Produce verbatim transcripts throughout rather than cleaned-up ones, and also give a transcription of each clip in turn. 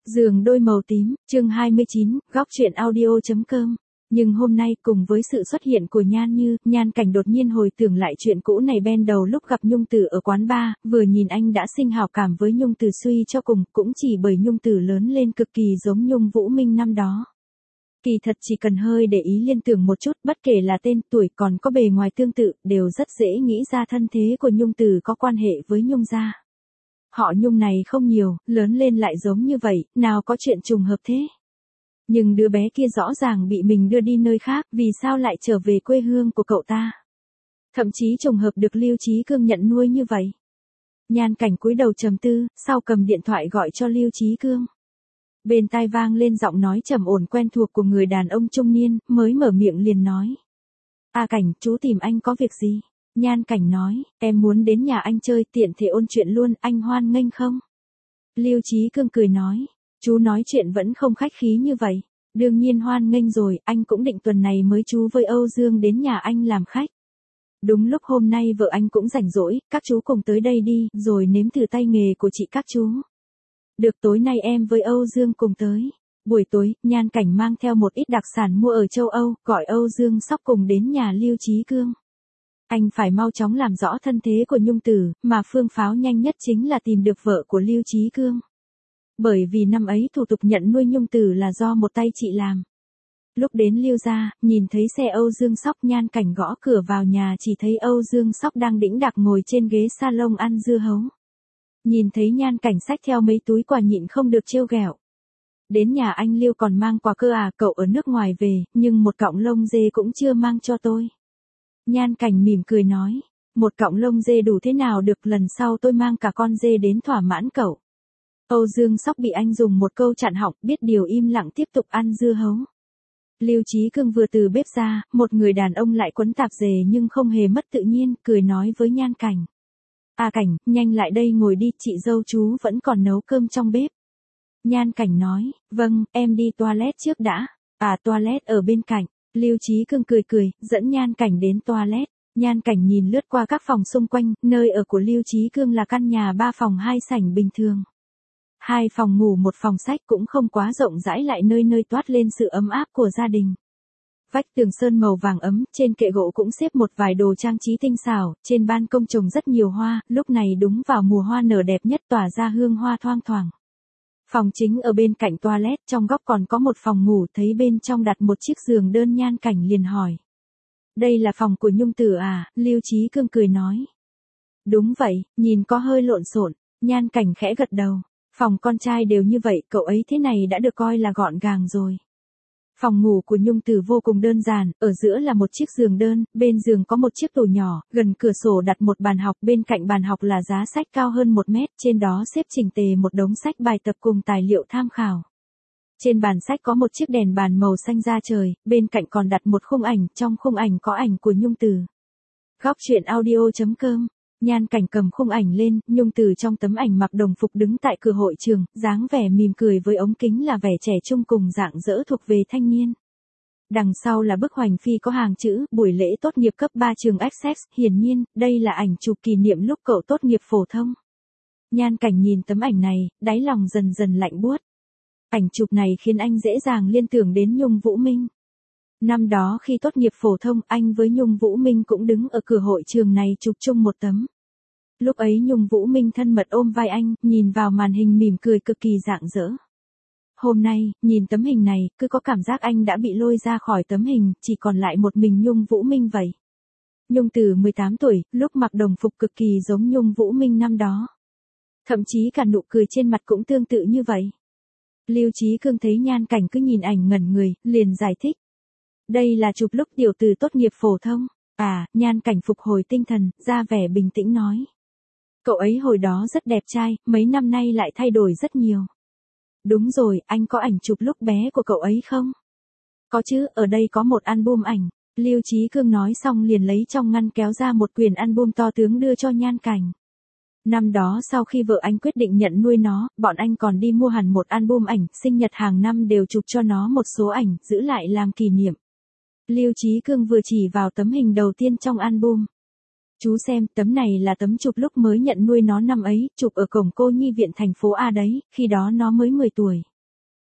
Giường đôi màu tím, chương hai mươi chín, góc truyện audio.com. Nhưng hôm nay cùng với sự xuất hiện của Nhan Như, Nhan Cảnh đột nhiên hồi tưởng lại chuyện cũ này ban đầu lúc gặp Nhung Tử ở quán bar, vừa nhìn anh đã sinh hảo cảm với Nhung Tử suy cho cùng, cũng chỉ bởi Nhung Tử lớn lên cực kỳ giống Nhung Vũ Minh năm đó. Kỳ thật chỉ cần hơi để ý liên tưởng một chút, bất kể là tên, tuổi còn có bề ngoài tương tự, đều rất dễ nghĩ ra thân thế của Nhung Tử có quan hệ với Nhung gia. Họ Nhung này không nhiều, lớn lên lại giống như vậy, nào có chuyện trùng hợp thế. Nhưng đứa bé kia rõ ràng bị mình đưa đi nơi khác, vì sao lại trở về quê hương của cậu ta? Thậm chí trùng hợp được Lưu Chí Cương nhận nuôi như vậy. Nhan Cảnh cúi đầu trầm tư, sau cầm điện thoại gọi cho Lưu Chí Cương. Bên tai vang lên giọng nói trầm ổn quen thuộc của người đàn ông trung niên, mới mở miệng liền nói. A Cảnh, chú tìm anh có việc gì? Nhan Cảnh nói, em muốn đến nhà anh chơi, tiện thể ôn chuyện luôn, anh hoan nghênh không? Lưu Chí Cương cười nói, chú nói chuyện vẫn không khách khí như vậy. Đương nhiên hoan nghênh rồi, anh cũng định tuần này mới chú với Âu Dương đến nhà anh làm khách. Đúng lúc hôm nay vợ anh cũng rảnh rỗi, các chú cùng tới đây đi, rồi nếm thử tay nghề của chị các chú. Được, tối nay em với Âu Dương cùng tới. Buổi tối, Nhan Cảnh mang theo một ít đặc sản mua ở châu Âu, gọi Âu Dương Sóc cùng đến nhà Lưu Chí Cương. Anh phải mau chóng làm rõ thân thế của Nhung Tử, mà phương pháo nhanh nhất chính là tìm được vợ của Lưu Chí Cương. Bởi vì năm ấy thủ tục nhận nuôi Nhung Tử là do một tay chị làm. Lúc đến Lưu gia, nhìn thấy xe Âu Dương Sóc, Nhan Cảnh gõ cửa vào nhà chỉ thấy Âu Dương Sóc đang đĩnh đạc ngồi trên ghế salon ăn dưa hấu. Nhìn thấy Nhan Cảnh xách theo mấy túi quà nhịn không được trêu ghẹo. Đến nhà anh Lưu còn mang quà cơ à, cậu ở nước ngoài về, nhưng một cọng lông dê cũng chưa mang cho tôi. Nhan Cảnh mỉm cười nói, một cọng lông dê đủ thế nào được, lần sau tôi mang cả con dê đến thỏa mãn cậu. Âu Dương Sóc bị anh dùng một câu chặn họng, biết điều im lặng tiếp tục ăn dưa hấu. Lưu Chí Cương vừa từ bếp ra, một người đàn ông lại quấn tạp dề nhưng không hề mất tự nhiên, cười nói với Nhan Cảnh. À Cảnh, nhanh lại đây ngồi đi, chị dâu chú vẫn còn nấu cơm trong bếp. Nhan Cảnh nói, vâng, em đi toilet trước đã. À toilet ở bên cạnh. Lưu Chí Cương cười cười, dẫn Nhan Cảnh đến toilet. Nhan Cảnh nhìn lướt qua các phòng xung quanh, nơi ở của Lưu Chí Cương là căn nhà ba phòng hai sảnh bình thường. Hai phòng ngủ một phòng sách cũng không quá rộng rãi, lại nơi nơi toát lên sự ấm áp của gia đình. Vách tường sơn màu vàng ấm, trên kệ gỗ cũng xếp một vài đồ trang trí tinh xảo, trên ban công trồng rất nhiều hoa, lúc này đúng vào mùa hoa nở đẹp nhất, tỏa ra hương hoa thoang thoảng. Phòng chính ở bên cạnh toilet, trong góc còn có một phòng ngủ, thấy bên trong đặt một chiếc giường đơn, Nhan Cảnh liền hỏi. Đây là phòng của Nhung Tử à? Lưu Chí Cương cười nói. Đúng vậy, nhìn có hơi lộn xộn. Nhan Cảnh khẽ gật đầu. Phòng con trai đều như vậy, cậu ấy thế này đã được coi là gọn gàng rồi. Phòng ngủ của Nhung Tử vô cùng đơn giản, ở giữa là một chiếc giường đơn, bên giường có một chiếc tủ nhỏ, gần cửa sổ đặt một bàn học, bên cạnh bàn học là giá sách cao hơn một mét, trên đó xếp chỉnh tề một đống sách bài tập cùng tài liệu tham khảo. Trên bàn sách có một chiếc đèn bàn màu xanh da trời, bên cạnh còn đặt một khung ảnh, trong khung ảnh có ảnh của Nhung Tử. Góc truyện audio.com. Nhan Cảnh cầm khung ảnh lên, Nhung Tử trong tấm ảnh mặc đồng phục đứng tại cửa hội trường, dáng vẻ mỉm cười với ống kính là vẻ trẻ trung cùng dạng dỡ thuộc về thanh niên. Đằng sau là bức hoành phi có hàng chữ, buổi lễ tốt nghiệp cấp ba trường Essex, hiển nhiên, đây là ảnh chụp kỷ niệm lúc cậu tốt nghiệp phổ thông. Nhan Cảnh nhìn tấm ảnh này, đáy lòng dần dần lạnh buốt. Ảnh chụp này khiến anh dễ dàng liên tưởng đến Nhung Vũ Minh. Năm đó khi tốt nghiệp phổ thông, anh với Nhung Vũ Minh cũng đứng ở cửa hội trường này chụp chung một tấm. Lúc ấy Nhung Vũ Minh thân mật ôm vai anh, nhìn vào màn hình mỉm cười cực kỳ rạng rỡ. Hôm nay, nhìn tấm hình này, cứ có cảm giác anh đã bị lôi ra khỏi tấm hình, chỉ còn lại một mình Nhung Vũ Minh vậy. Nhung Tử mười tám tuổi, lúc mặc đồng phục cực kỳ giống Nhung Vũ Minh năm đó. Thậm chí cả nụ cười trên mặt cũng tương tự như vậy. Lưu Chí Cương thấy Nhan Cảnh cứ nhìn ảnh ngẩn người, liền giải thích. Đây là chụp lúc tiểu tử tốt nghiệp phổ thông. À, Nhan Cảnh phục hồi tinh thần, ra vẻ bình tĩnh nói. Cậu ấy hồi đó rất đẹp trai, mấy năm nay lại thay đổi rất nhiều. Đúng rồi, anh có ảnh chụp lúc bé của cậu ấy không? Có chứ, ở đây có một album ảnh. Lưu Chí Cương nói xong liền lấy trong ngăn kéo ra một quyển album to tướng đưa cho Nhan Cảnh. Năm đó sau khi vợ anh quyết định nhận nuôi nó, bọn anh còn đi mua hẳn một album ảnh, sinh nhật hàng năm đều chụp cho nó một số ảnh, giữ lại làm kỷ niệm. Lưu Chí Cương vừa chỉ vào tấm hình đầu tiên trong album. Chú xem, tấm này là tấm chụp lúc mới nhận nuôi nó năm ấy, chụp ở cổng cô nhi viện thành phố A đấy, khi đó nó mới mười tuổi.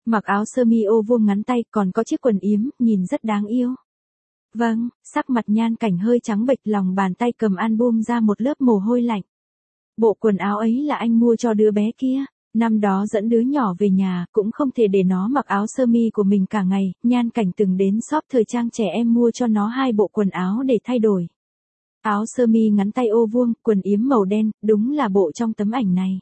Mặc áo sơ mi ô vuông ngắn tay còn có chiếc quần yếm, nhìn rất đáng yêu. Vâng, sắc mặt Nhan Cảnh hơi trắng bệch, lòng bàn tay cầm album ra một lớp mồ hôi lạnh. Bộ quần áo ấy là anh mua cho đứa bé kia. Năm đó dẫn đứa nhỏ về nhà, cũng không thể để nó mặc áo sơ mi của mình cả ngày, Nhan Cảnh từng đến shop thời trang trẻ em mua cho nó hai bộ quần áo để thay đổi. Áo sơ mi ngắn tay ô vuông, quần yếm màu đen, đúng là bộ trong tấm ảnh này.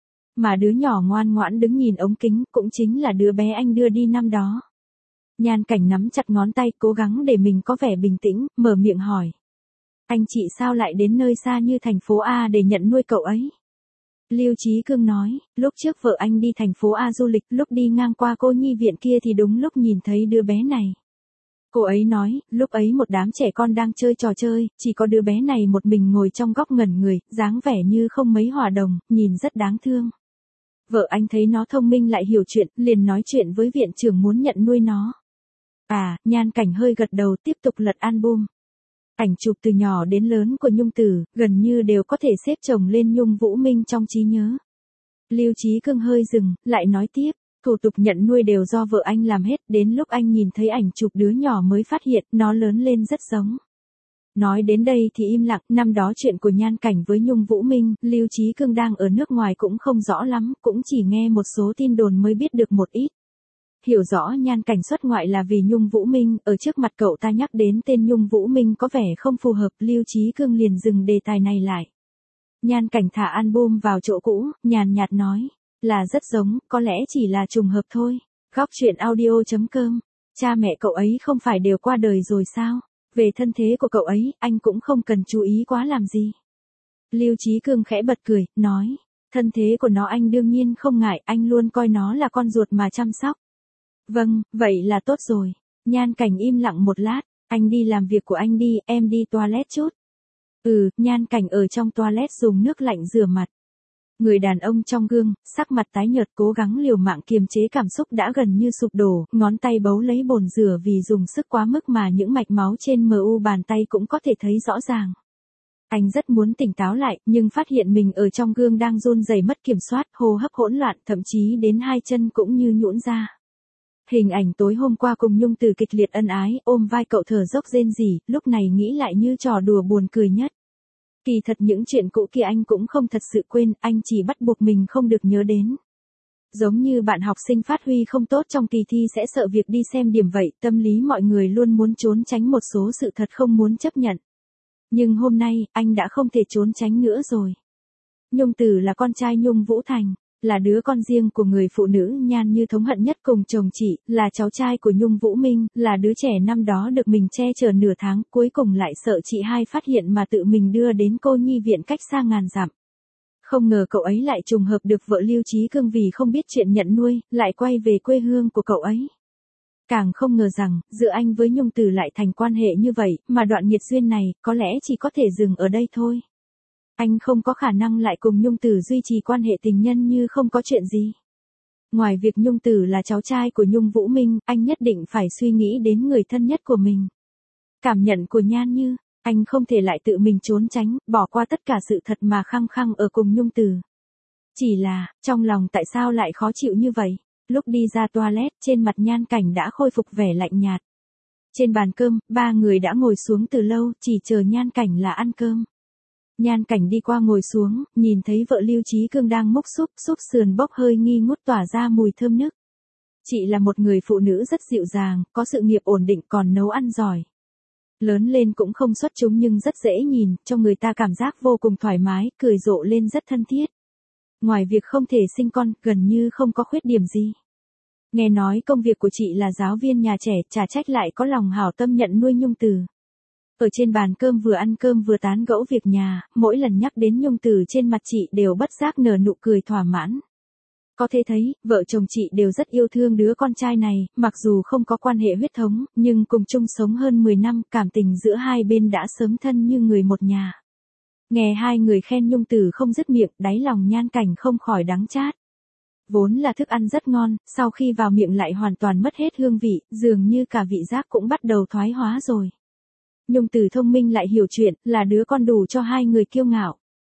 Mà đứa nhỏ ngoan ngoãn đứng nhìn ống kính, cũng chính là đứa bé anh đưa đi năm đó. Nhan Cảnh nắm chặt ngón tay, cố gắng để mình có vẻ bình tĩnh, mở miệng hỏi. Anh chị sao lại đến nơi xa như thành phố A để nhận nuôi cậu ấy? Lưu Chí Cương nói, lúc trước vợ anh đi thành phố A du lịch, lúc đi ngang qua cô nhi viện kia thì đúng lúc nhìn thấy đứa bé này. Cô ấy nói, lúc ấy một đám trẻ con đang chơi trò chơi, chỉ có đứa bé này một mình ngồi trong góc ngẩn người, dáng vẻ như không mấy hòa đồng, nhìn rất đáng thương. Vợ anh thấy nó thông minh lại hiểu chuyện, liền nói chuyện với viện trưởng muốn nhận nuôi nó. À, Nhan Cảnh hơi gật đầu, tiếp tục lật album. Ảnh chụp từ nhỏ đến lớn của Nhung Tử, gần như đều có thể xếp chồng lên Nhung Vũ Minh trong trí nhớ. Lưu Chí Cương hơi dừng, lại nói tiếp, thủ tục nhận nuôi đều do vợ anh làm hết, đến lúc anh nhìn thấy ảnh chụp đứa nhỏ mới phát hiện, nó lớn lên rất giống. Nói đến đây thì im lặng, năm đó chuyện của Nhan Cảnh với Nhung Vũ Minh, Lưu Chí Cương đang ở nước ngoài cũng không rõ lắm, cũng chỉ nghe một số tin đồn mới biết được một ít. Hiểu rõ Nhan Cảnh xuất ngoại là vì Nhung Vũ Minh, ở trước mặt cậu ta nhắc đến tên Nhung Vũ Minh có vẻ không phù hợp, Lưu Chí Cương liền dừng đề tài này lại. Nhan Cảnh thả album vào chỗ cũ, nhàn nhạt nói, là rất giống, có lẽ chỉ là trùng hợp thôi. Góc truyện audio chấm com, cha mẹ cậu ấy không phải đều qua đời rồi sao? Về thân thế của cậu ấy, anh cũng không cần chú ý quá làm gì. Lưu Chí Cương khẽ bật cười, nói, thân thế của nó anh đương nhiên không ngại, anh luôn coi nó là con ruột mà chăm sóc. Vâng, vậy là tốt rồi. Nhan Cảnh im lặng một lát, anh đi làm việc của anh đi, em đi toilet chút. Ừ, Nhan Cảnh ở trong toilet dùng nước lạnh rửa mặt. Người đàn ông trong gương, sắc mặt tái nhợt cố gắng liều mạng kiềm chế cảm xúc đã gần như sụp đổ, ngón tay bấu lấy bồn rửa vì dùng sức quá mức mà những mạch máu trên mu bàn tay cũng có thể thấy rõ ràng. Anh rất muốn tỉnh táo lại, nhưng phát hiện mình ở trong gương đang run rẩy mất kiểm soát, hô hấp hỗn loạn, thậm chí đến hai chân cũng như nhũn ra. Hình ảnh tối hôm qua cùng Nhung Tử kịch liệt ân ái, ôm vai cậu thở dốc rên rỉ, lúc này nghĩ lại như trò đùa buồn cười nhất. Kỳ thật những chuyện cũ kia anh cũng không thật sự quên, anh chỉ bắt buộc mình không được nhớ đến. Giống như bạn học sinh phát huy không tốt trong kỳ thi sẽ sợ việc đi xem điểm vậy, tâm lý mọi người luôn muốn trốn tránh một số sự thật không muốn chấp nhận. Nhưng hôm nay, anh đã không thể trốn tránh nữa rồi. Nhung Tử là con trai Nhung Vũ Thành, là đứa con riêng của người phụ nữ Nhan Như thống hận nhất cùng chồng chị, là cháu trai của Nhung Vũ Minh, là đứa trẻ năm đó được mình che chở nửa tháng, cuối cùng lại sợ chị hai phát hiện mà tự mình đưa đến cô nhi viện cách xa ngàn dặm. Không ngờ cậu ấy lại trùng hợp được vợ Lưu Chí Cương vì không biết chuyện nhận nuôi, lại quay về quê hương của cậu ấy. Càng không ngờ rằng, giữa anh với Nhung Tử lại thành quan hệ như vậy, mà đoạn nghiệt duyên này, có lẽ chỉ có thể dừng ở đây thôi. Anh không có khả năng lại cùng Nhung Tử duy trì quan hệ tình nhân như không có chuyện gì. Ngoài việc Nhung Tử là cháu trai của Nhung Vũ Minh, anh nhất định phải suy nghĩ đến người thân nhất của mình. Cảm nhận của Nhan Như, anh không thể lại tự mình trốn tránh, bỏ qua tất cả sự thật mà khăng khăng ở cùng Nhung Tử. Chỉ là, trong lòng tại sao lại khó chịu như vậy? Lúc đi ra toilet, trên mặt Nhan Cảnh đã khôi phục vẻ lạnh nhạt. Trên bàn cơm, ba người đã ngồi xuống từ lâu, chỉ chờ Nhan Cảnh là ăn cơm. Nhan Cảnh đi qua ngồi xuống, nhìn thấy vợ Lưu Chí Cương đang múc súp, súp sườn bốc hơi nghi ngút tỏa ra mùi thơm nức. Chị là một người phụ nữ rất dịu dàng, có sự nghiệp ổn định còn nấu ăn giỏi. Lớn lên cũng không xuất chúng nhưng rất dễ nhìn, cho người ta cảm giác vô cùng thoải mái, cười rộ lên rất thân thiết. Ngoài việc không thể sinh con, gần như không có khuyết điểm gì. Nghe nói công việc của chị là giáo viên nhà trẻ, chả trách lại có lòng hảo tâm nhận nuôi Nhung Tử. Ở trên bàn cơm vừa ăn cơm vừa tán gẫu việc nhà, mỗi lần nhắc đến Nhung Tử trên mặt chị đều bất giác nở nụ cười thỏa mãn. Có thể thấy, vợ chồng chị đều rất yêu thương đứa con trai này, mặc dù không có quan hệ huyết thống, nhưng cùng chung sống hơn mười năm, cảm tình giữa hai bên đã sớm thân như người một nhà. Nghe hai người khen Nhung Tử không dứt miệng, đáy lòng Nhan Cảnh không khỏi đắng chát. Vốn là thức ăn rất ngon, sau khi vào miệng lại hoàn toàn mất hết hương vị, dường như cả vị giác cũng bắt đầu thoái hóa rồi. Nhung Tử thông minh lại hiểu chuyện, là đứa con đủ cho hai người kiêu ngạo.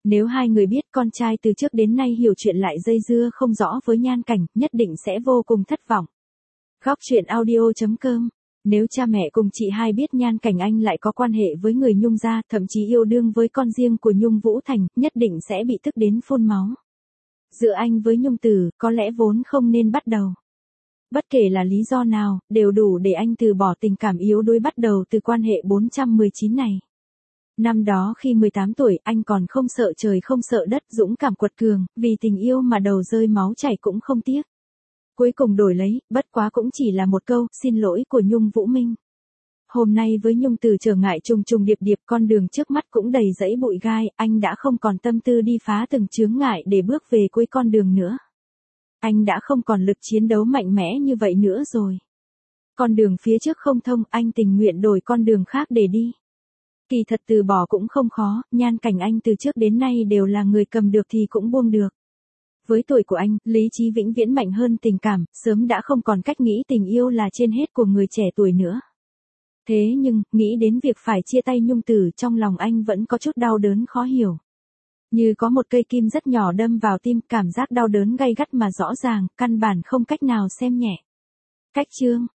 Nếu hai người biết con trai từ trước đến nay hiểu chuyện lại dây dưa không rõ với Nhan Cảnh, nhất định sẽ vô cùng thất vọng. Góc truyện audio chấm com. Nếu cha mẹ cùng chị hai biết Nhan Cảnh Anh lại có quan hệ với người Nhung gia, thậm chí yêu đương với con riêng của Nhung Vũ Thành, nhất định sẽ bị tức đến phun máu. Giữa anh với Nhung Tử, có lẽ vốn không nên bắt đầu. Bất kể là lý do nào, đều đủ để anh từ bỏ tình cảm yếu đuối bắt đầu từ quan hệ bốn trăm mười chín này. Năm đó khi mười tám tuổi, anh còn không sợ trời không sợ đất, dũng cảm quật cường, vì tình yêu mà đầu rơi máu chảy cũng không tiếc. Cuối cùng đổi lấy, bất quá cũng chỉ là một câu, xin lỗi của Nhung Vũ Minh. Hôm nay với Nhung Tử trở ngại trùng trùng điệp điệp, con đường trước mắt cũng đầy dẫy bụi gai, anh đã không còn tâm tư đi phá từng chướng ngại để bước về cuối con đường nữa. Anh đã không còn lực chiến đấu mạnh mẽ như vậy nữa rồi. Con đường phía trước không thông, anh tình nguyện đổi con đường khác để đi. Kỳ thật từ bỏ cũng không khó, Nhan Cảnh Anh từ trước đến nay đều là người cầm được thì cũng buông được. Với tuổi của anh, lý trí vĩnh viễn mạnh hơn tình cảm, sớm đã không còn cách nghĩ tình yêu là trên hết của người trẻ tuổi nữa. Thế nhưng, nghĩ đến việc phải chia tay Nhung Tử, trong lòng anh vẫn có chút đau đớn khó hiểu. Như có một cây kim rất nhỏ đâm vào tim, cảm giác đau đớn gay gắt mà rõ ràng, căn bản không cách nào xem nhẹ. Cách chương